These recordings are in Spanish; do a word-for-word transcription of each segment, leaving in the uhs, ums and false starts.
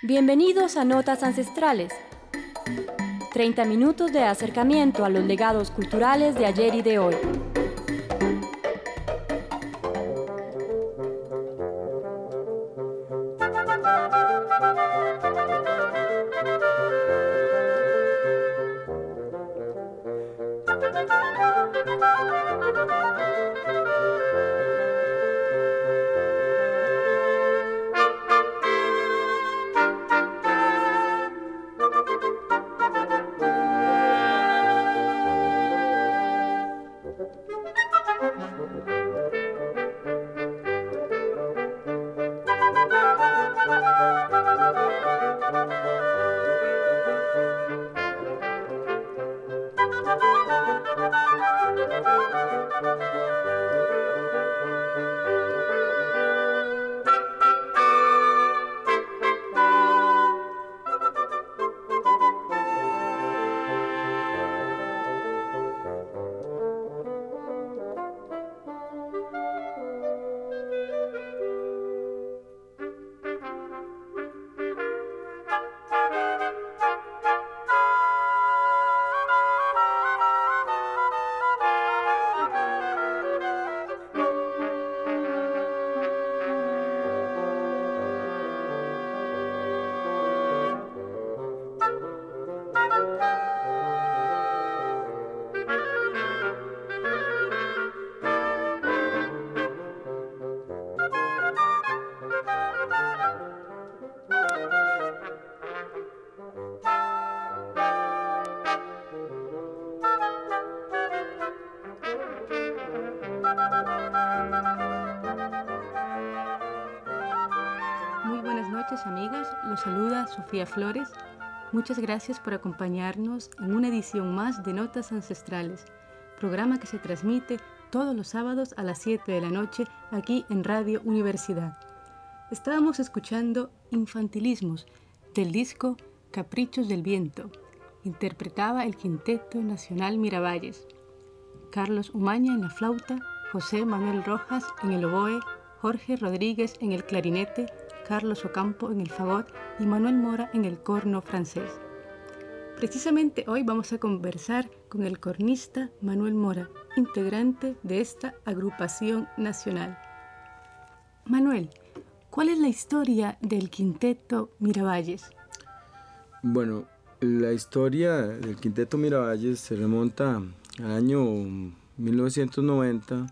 Bienvenidos a Notas Ancestrales. treinta minutos de acercamiento a los legados culturales de ayer y de hoy. Amigos, los saluda Sofía Flores. Muchas gracias por acompañarnos en una edición más de Notas Ancestrales, programa que se transmite todos los sábados a las siete de la noche aquí en Radio Universidad. Estábamos escuchando Infantilismos del disco Caprichos del Viento. Interpretaba el Quinteto Nacional Miravalles. Carlos Umaña en la flauta, José Manuel Rojas en el oboe, Jorge Rodríguez en el clarinete, Carlos Ocampo en el fagot y Manuel Mora en el corno francés. Precisamente hoy vamos a conversar con el cornista Manuel Mora, integrante de esta agrupación nacional. Manuel, ¿cuál es la historia del Quinteto Miravalles? Bueno, la historia del Quinteto Miravalles se remonta al año mil novecientos noventa,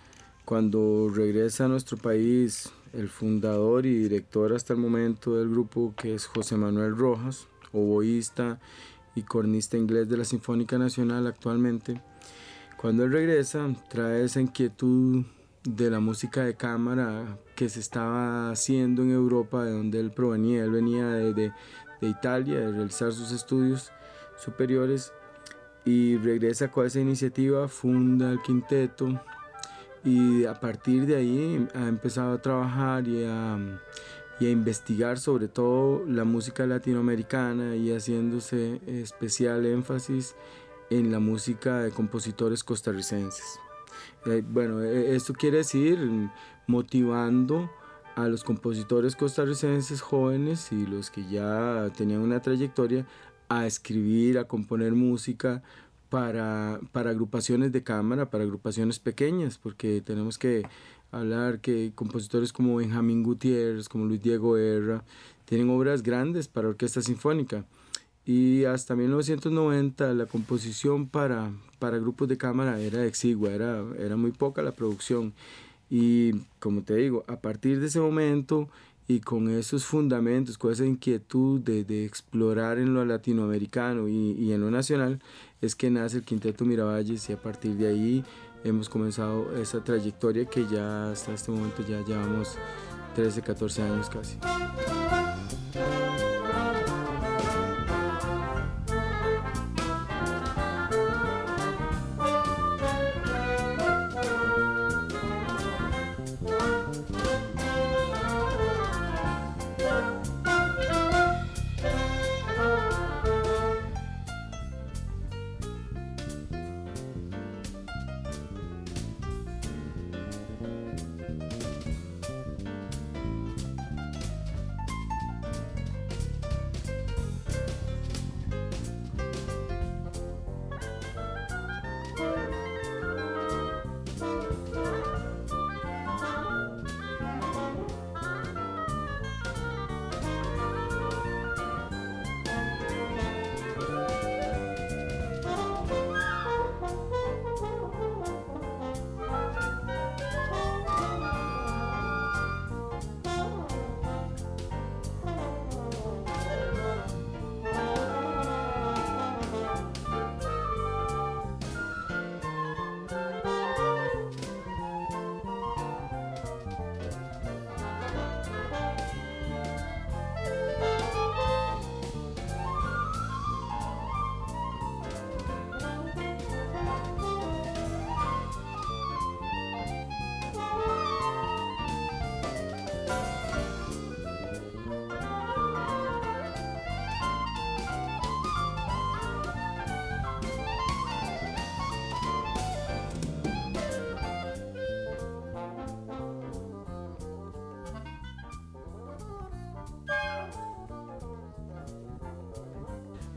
cuando regresa a nuestro país el fundador y director hasta el momento del grupo, que es José Manuel Rojas, oboísta y cornista inglés de la Sinfónica Nacional actualmente. Cuando él regresa, trae esa inquietud de la música de cámara que se estaba haciendo en Europa, de donde él provenía. Él venía de, de, de Italia, de realizar sus estudios superiores, y regresa con esa iniciativa, funda el quinteto, y a partir de ahí ha empezado a trabajar y a, y a investigar sobre todo la música latinoamericana, y haciéndose especial énfasis en la música de compositores costarricenses. Eh, bueno, esto quiere decir motivando a los compositores costarricenses jóvenes y los que ya tenían una trayectoria a escribir, a componer música Para, para agrupaciones de cámara, para agrupaciones pequeñas, porque tenemos que hablar que compositores como Benjamín Gutiérrez, como Luis Diego Guerra, tienen obras grandes para orquesta sinfónica, y hasta mil novecientos noventa la composición para, para grupos de cámara era exigua, era, era muy poca la producción, y como te digo, a partir de ese momento y con esos fundamentos, con esa inquietud de, de explorar en lo latinoamericano y, y en lo nacional, es que nace el Quinteto Miravalles, y a partir de ahí hemos comenzado esa trayectoria que ya hasta este momento ya llevamos trece, catorce años casi.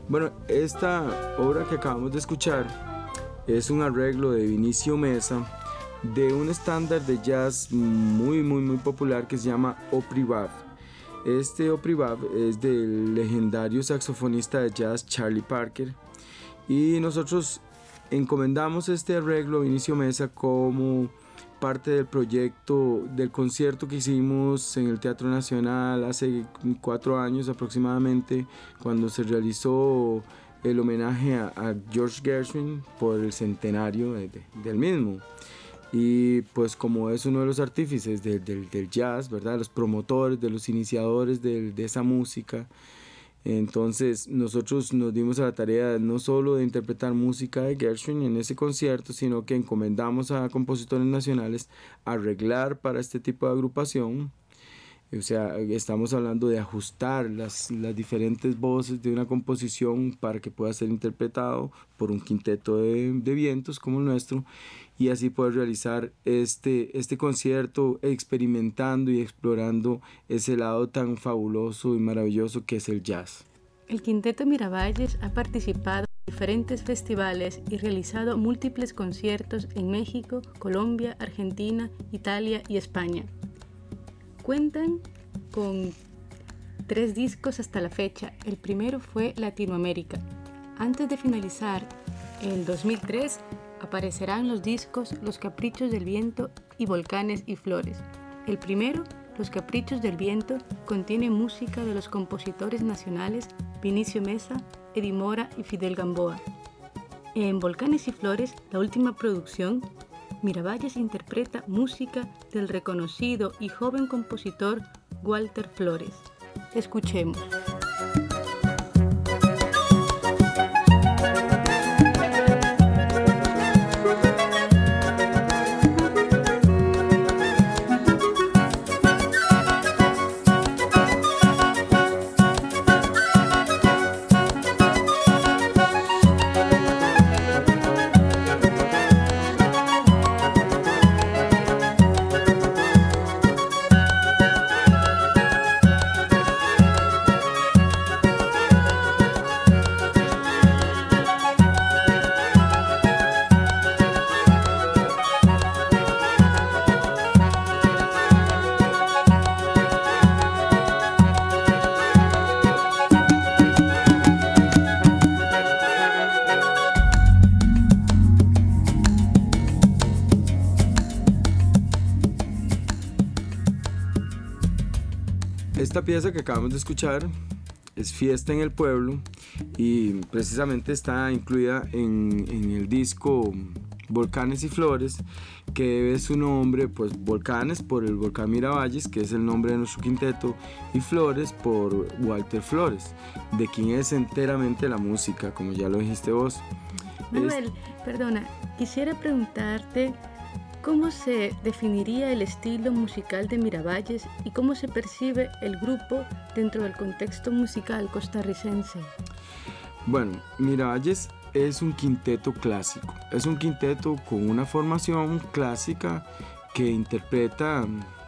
Bueno, esta obra que acabamos de escuchar es un arreglo de Vinicio Mesa de un estándar de jazz muy muy muy popular que se llama Opry Bab. Este Opry Bab es del legendario saxofonista de jazz Charlie Parker, y nosotros encomendamos este arreglo a Vinicio Mesa como parte del proyecto del concierto que hicimos en el Teatro Nacional hace cuatro años aproximadamente, cuando se realizó el homenaje a, a George Gershwin por el centenario de, de, del mismo. Y pues como es uno de los artífices de, de, del jazz, ¿verdad? Los promotores, de los iniciadores de, de esa música, entonces nosotros nos dimos a la tarea no solo de interpretar música de Gershwin en ese concierto, sino que encomendamos a compositores nacionales a arreglar para este tipo de agrupación. O sea, estamos hablando de ajustar las, las diferentes voces de una composición para que pueda ser interpretado por un quinteto de, de vientos como el nuestro, y así poder realizar este, este concierto experimentando y explorando ese lado tan fabuloso y maravilloso que es el jazz. El Quinteto Miravalles ha participado en diferentes festivales y realizado múltiples conciertos en México, Colombia, Argentina, Italia y España. Cuentan con tres discos hasta la fecha. El primero fue Latinoamérica. Antes de finalizar el dos mil tres, aparecerán los discos Los Caprichos del Viento y Volcanes y Flores. El primero, Los Caprichos del Viento, contiene música de los compositores nacionales Vinicio Mesa, Eddie Mora y Fidel Gamboa. En Volcanes y Flores, la última producción, Miravalles interpreta música del reconocido y joven compositor Walter Flores. Escuchemos. Esta pieza que acabamos de escuchar es Fiesta en el Pueblo, y precisamente está incluida en, en el disco Volcanes y Flores, que debe su nombre, pues Volcanes por el volcán Miravalles, que es el nombre de nuestro quinteto, y Flores por Walter Flores, de quien es enteramente la música, como ya lo dijiste vos. Manuel, es... perdona, quisiera preguntarte ¿cómo se definiría el estilo musical de Miravalles y cómo se percibe el grupo dentro del contexto musical costarricense? Bueno, Miravalles es un quinteto clásico, es un quinteto con una formación clásica que interpreta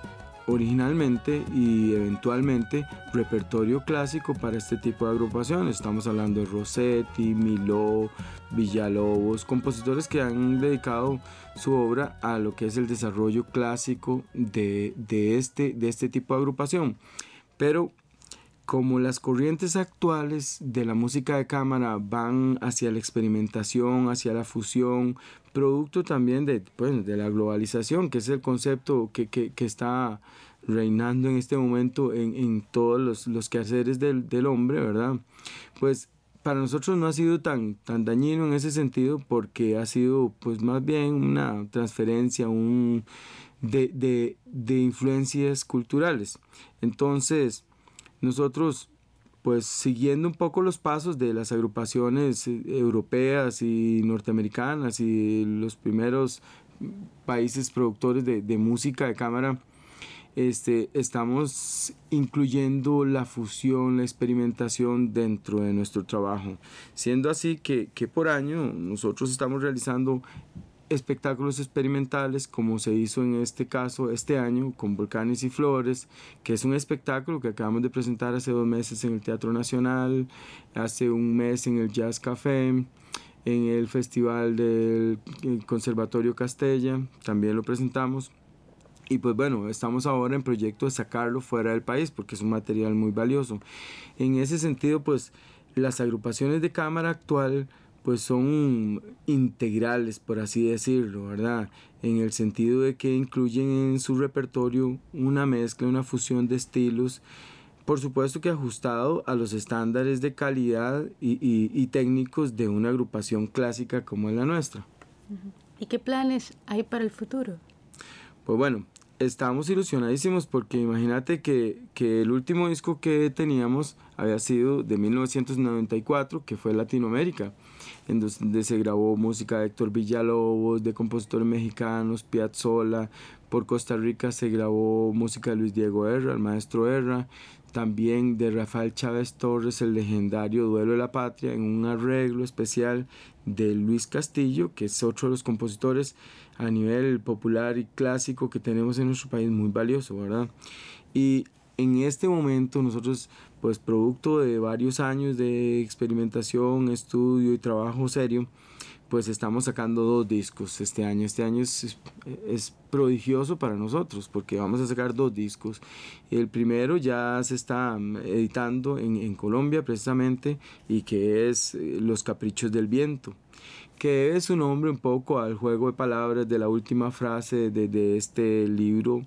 originalmente y eventualmente repertorio clásico para este tipo de agrupaciones. Estamos hablando de Rossetti, Miló, Villalobos, compositores que han dedicado su obra a lo que es el desarrollo clásico de, de, este, de este tipo de agrupación. Pero como las corrientes actuales de la música de cámara van hacia la experimentación, hacia la fusión, producto también de, pues, de la globalización, que es el concepto que, que, que está reinando en este momento en, en todos los, los quehaceres del, del hombre, ¿verdad? Pues para nosotros no ha sido tan, tan dañino en ese sentido, porque ha sido pues más bien una transferencia un, de, de, de influencias culturales. Entonces nosotros, pues siguiendo un poco los pasos de las agrupaciones europeas y norteamericanas y los primeros países productores de, de música de cámara, este, estamos incluyendo la fusión, la experimentación dentro de nuestro trabajo. Siendo así que, que por año nosotros estamos realizando espectáculos experimentales, como se hizo en este caso este año con Volcanes y Flores, que es un espectáculo que acabamos de presentar hace dos meses en el Teatro Nacional, hace un mes en el Jazz Café, en el Festival del Conservatorio Castella, también lo presentamos. Y pues bueno, estamos ahora en proyecto de sacarlo fuera del país porque es un material muy valioso. En ese sentido, pues las agrupaciones de cámara actual pues son integrales, por así decirlo, ¿verdad? En el sentido de que incluyen en su repertorio una mezcla, una fusión de estilos, por supuesto que ajustado a los estándares de calidad y, y, y técnicos de una agrupación clásica como es la nuestra. ¿Y qué planes hay para el futuro? Pues bueno, estamos ilusionadísimos porque imagínate que, que el último disco que teníamos había sido de mil novecientos noventa y cuatro, que fue Latinoamérica, en donde se grabó música de Héctor Villalobos, de compositores mexicanos, Piazzolla. Por Costa Rica se grabó música de Luis Diego Erra, el maestro Erra, también de Rafael Chávez Torres, el legendario Duelo de la Patria, en un arreglo especial de Luis Castillo, que es otro de los compositores a nivel popular y clásico que tenemos en nuestro país, muy valioso, ¿verdad? Y en este momento nosotros, pues producto de varios años de experimentación, estudio y trabajo serio, pues estamos sacando dos discos este año. Este año es, es prodigioso para nosotros porque vamos a sacar dos discos. El primero ya se está editando en, en Colombia precisamente, y que es Los Caprichos del Viento, que es un nombre un poco al juego de palabras de la última frase de, de este libro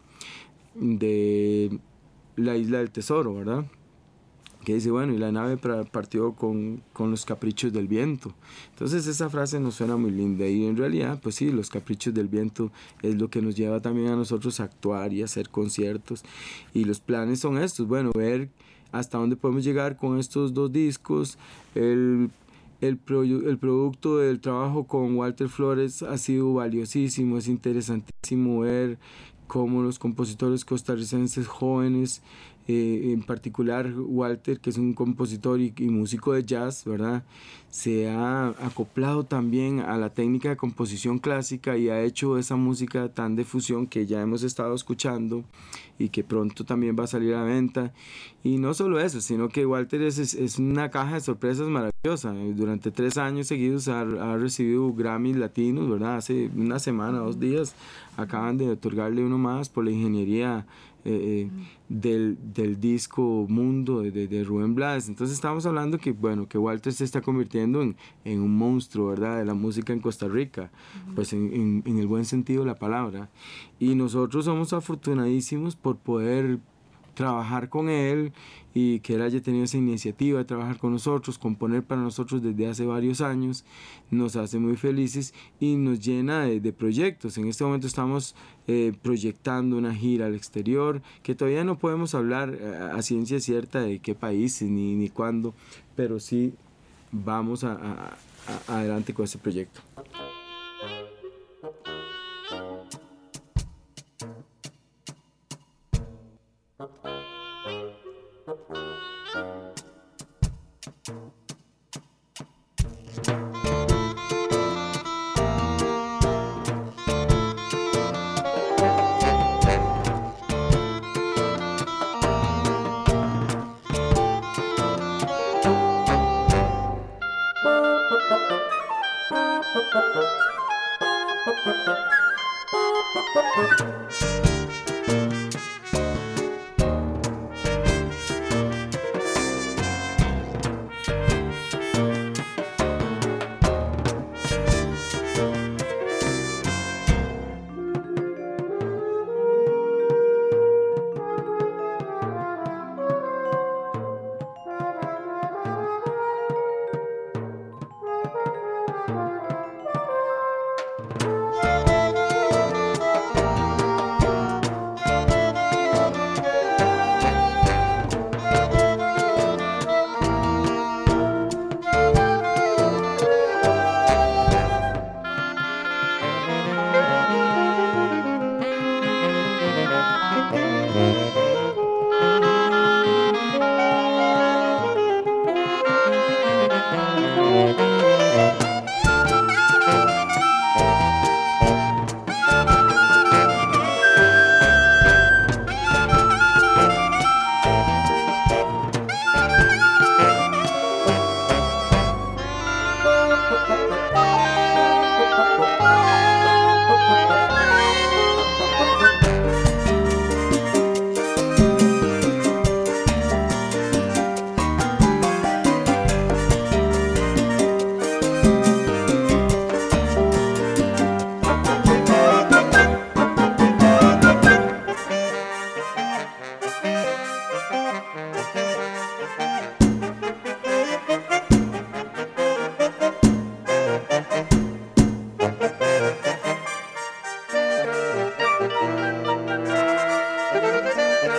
de La Isla del Tesoro, ¿verdad? Que dice, bueno, y la nave partió con, con los caprichos del viento. Entonces esa frase nos suena muy linda, y en realidad, pues sí, los caprichos del viento es lo que nos lleva también a nosotros a actuar y a hacer conciertos. Y los planes son estos, bueno, ver hasta dónde podemos llegar con estos dos discos. El, el, pro, el producto del trabajo con Walter Flores ha sido valiosísimo, es interesantísimo ver cómo los compositores costarricenses jóvenes, Eh, en particular Walter, que es un compositor y, y músico de jazz, ¿verdad?, se ha acoplado también a la técnica de composición clásica y ha hecho esa música tan de fusión que ya hemos estado escuchando y que pronto también va a salir a la venta. Y no solo eso, sino que Walter es, es, es una caja de sorpresas maravillosa. Durante tres años seguidos ha, ha recibido Grammys latinos, ¿verdad? Hace una semana, dos días, acaban de otorgarle uno más por la ingeniería Eh, del, del disco Mundo de, de Rubén Blades. Entonces estamos hablando que, bueno, que Walter se está convirtiendo en, en un monstruo, ¿verdad?, de la música en Costa Rica, uh-huh. pues en, en, en el buen sentido de la palabra. Y nosotros somos afortunadísimos por poder trabajar con él y que él haya tenido esa iniciativa de trabajar con nosotros, componer para nosotros desde hace varios años, nos hace muy felices y nos llena de, de proyectos. En este momento estamos eh, proyectando una gira al exterior, que todavía no podemos hablar a, a ciencia cierta de qué países ni, ni cuándo, pero sí vamos a, a, a adelante con ese proyecto.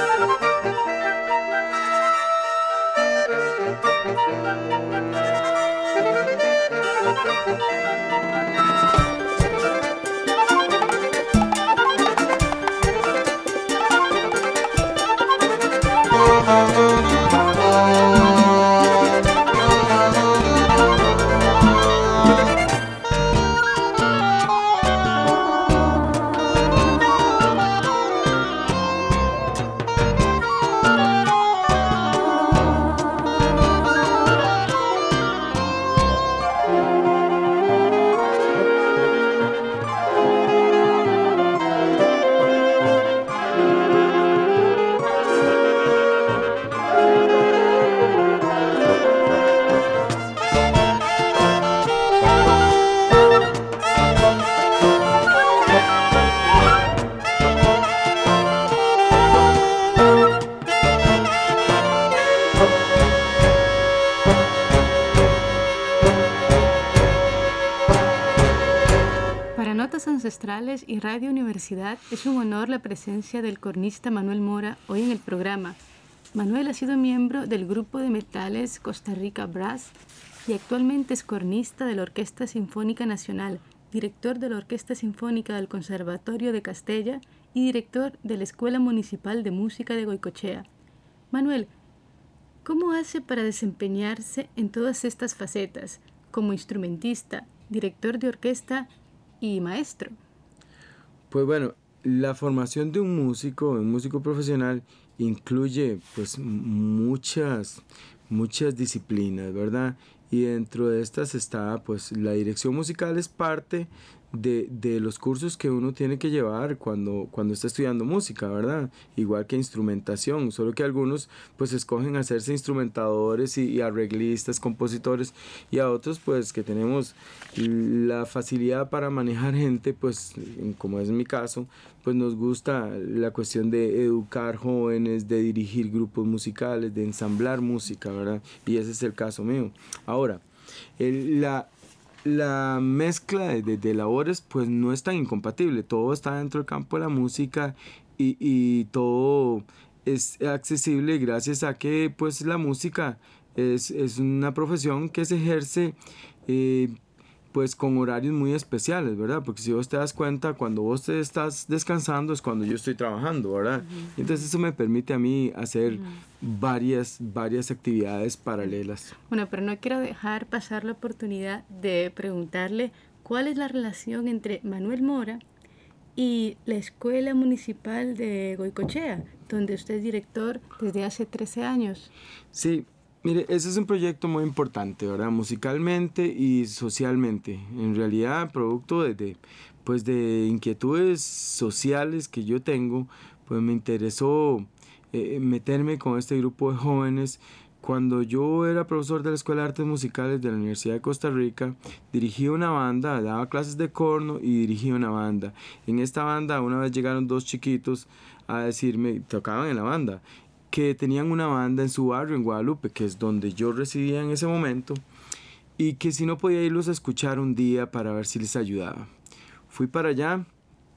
Ancestrales y Radio Universidad, es un honor la presencia del cornista Manuel Mora hoy en el programa. Manuel ha sido miembro del grupo de metales Costa Rica Brass y actualmente es cornista de la Orquesta Sinfónica Nacional, director de la Orquesta Sinfónica del Conservatorio de Castella y director de la Escuela Municipal de Música de Goicoechea. Manuel, ¿cómo hace para desempeñarse en todas estas facetas, como instrumentista, director de orquesta y maestro? Pues bueno, la formación de un músico, un músico profesional, incluye pues muchas, muchas disciplinas, ¿verdad? Y dentro de estas está pues la dirección musical es parte de, de los cursos que uno tiene que llevar cuando, cuando está estudiando música, ¿verdad? Igual que instrumentación, solo que algunos pues escogen hacerse instrumentadores y, y arreglistas, compositores, y a otros pues que tenemos la facilidad para manejar gente, pues como es mi caso, pues nos gusta la cuestión de educar jóvenes, de dirigir grupos musicales, de ensamblar música, ¿verdad? Y ese es el caso mío. Ahora, el, la... La mezcla de, de, de labores pues no es tan incompatible, todo está dentro del campo de la música y, y todo es accesible gracias a que pues la música es, es una profesión que se ejerce eh, pues con horarios muy especiales, ¿verdad? Porque si vos te das cuenta, cuando vos te estás descansando es cuando yo estoy trabajando, ¿verdad? Uh-huh. Entonces eso me permite a mí hacer uh-huh. varias, varias actividades paralelas. Bueno, pero no quiero dejar pasar la oportunidad de preguntarle cuál es la relación entre Manuel Mora y la Escuela Municipal de Goicoechea, donde usted es director desde hace trece años. Sí. Mire, ese es un proyecto muy importante, ¿verdad? Musicalmente y socialmente. En realidad, producto de, de, pues de inquietudes sociales que yo tengo, pues me interesó eh, meterme con este grupo de jóvenes. Cuando yo era profesor de la Escuela de Artes Musicales de la Universidad de Costa Rica, dirigí una banda, daba clases de corno y dirigí una banda. En esta banda una vez llegaron dos chiquitos a decirme, tocaban en la banda, que tenían una banda en su barrio, en Guadalupe, que es donde yo residía en ese momento, y que si no podía irlos a escuchar un día para ver si les ayudaba. Fui para allá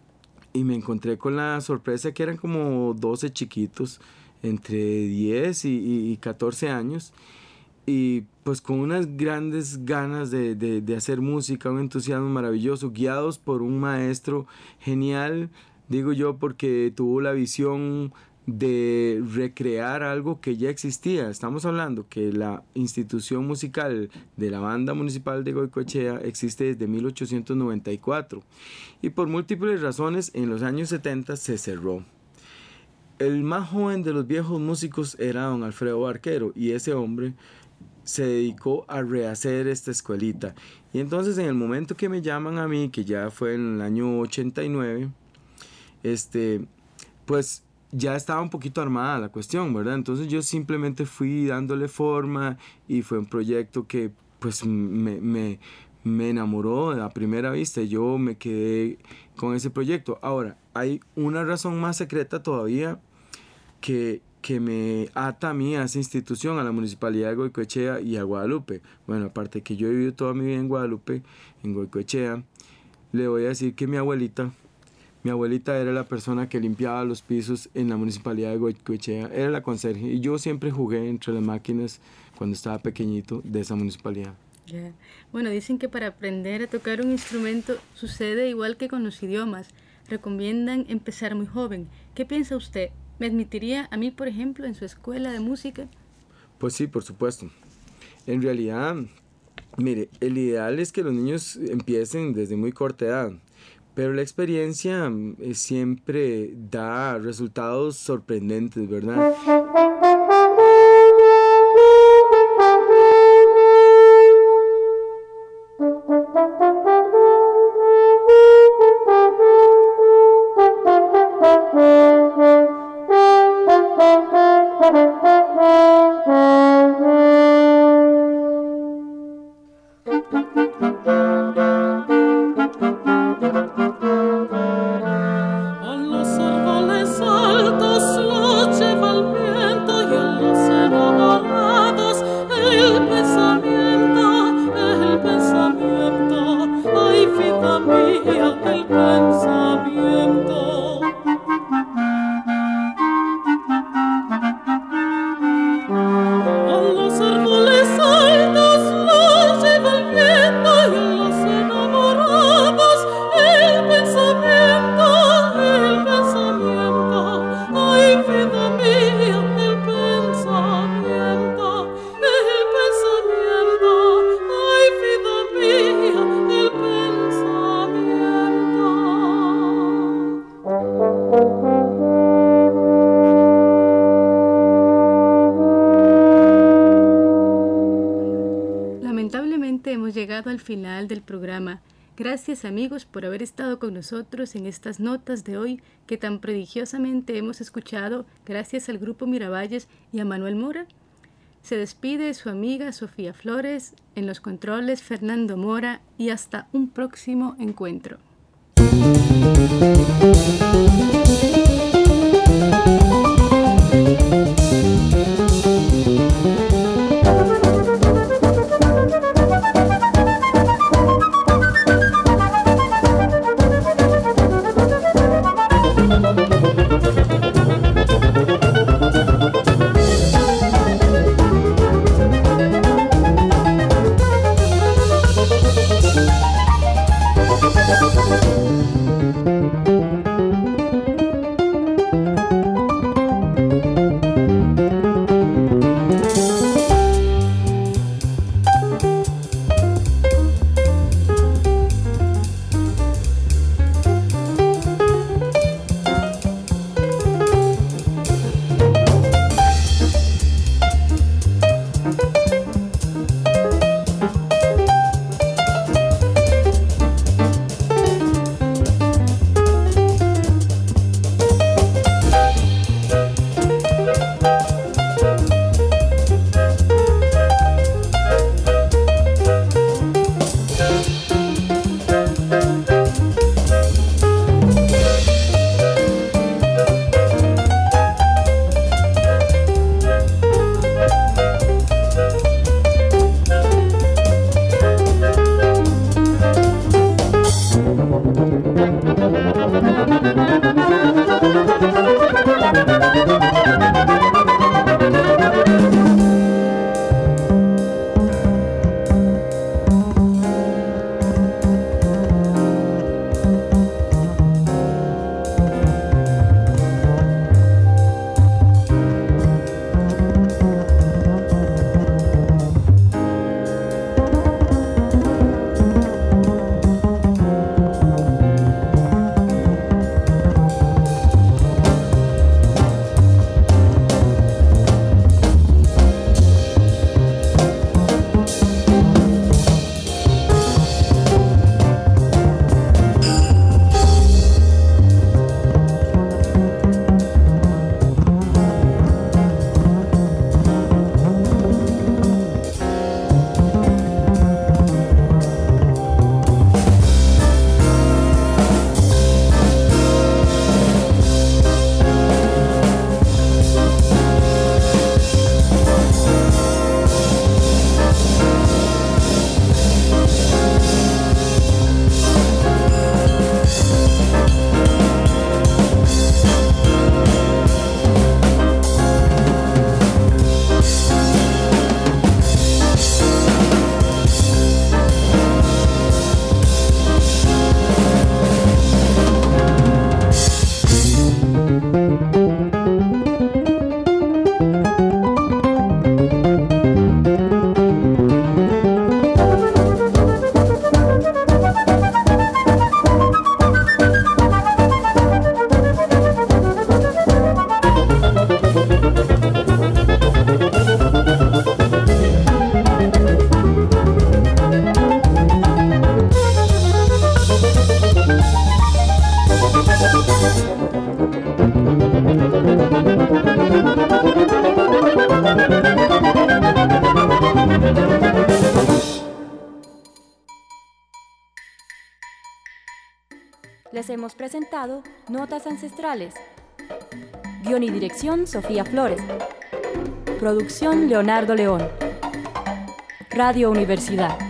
y me encontré con la sorpresa que eran como doce chiquitos, entre diez y, y, y catorce años, y pues con unas grandes ganas de, de, de hacer música, un entusiasmo maravilloso, guiados por un maestro genial, digo yo, porque tuvo la visión de recrear algo que ya existía. Estamos hablando que la institución musical de la Banda Municipal de Goicoechea existe desde mil ochocientos noventa y cuatro y por múltiples razones en los años setenta se cerró. El más joven de los viejos músicos era don Alfredo Barquero y ese hombre se dedicó a rehacer esta escuelita. Y entonces en el momento que me llaman a mí, que ya fue en el año ochenta y nueve, este, pues ya estaba un poquito armada la cuestión, ¿verdad? Entonces yo simplemente fui dándole forma y fue un proyecto que pues me, me, me enamoró a primera vista y yo me quedé con ese proyecto. Ahora, hay una razón más secreta todavía que, que me ata a mí a esa institución, a la Municipalidad de Goicoechea y a Guadalupe. Bueno, aparte que yo he vivido toda mi vida en Guadalupe, en Goicoechea, le voy a decir que mi abuelita, Mi abuelita era la persona que limpiaba los pisos en la municipalidad de Goicoechea, era la conserje, y yo siempre jugué entre las máquinas cuando estaba pequeñito de esa municipalidad. Yeah. Bueno, dicen que para aprender a tocar un instrumento sucede igual que con los idiomas. Recomiendan empezar muy joven. ¿Qué piensa usted? ¿Me admitiría a mí, por ejemplo, en su escuela de música? Pues sí, por supuesto. En realidad, mire, el ideal es que los niños empiecen desde muy corta edad, pero la experiencia eh, siempre da resultados sorprendentes, ¿verdad? Al final del programa. Gracias amigos por haber estado con nosotros en estas notas de hoy que tan prodigiosamente hemos escuchado gracias al Grupo Miravalles y a Manuel Mora. Se despide su amiga Sofía Flores, en los controles Fernando Mora y hasta un próximo encuentro. Les hemos presentado Notas Ancestrales. Guión y dirección, Sofía Flores. Producción, Leonardo León. Radio Universidad.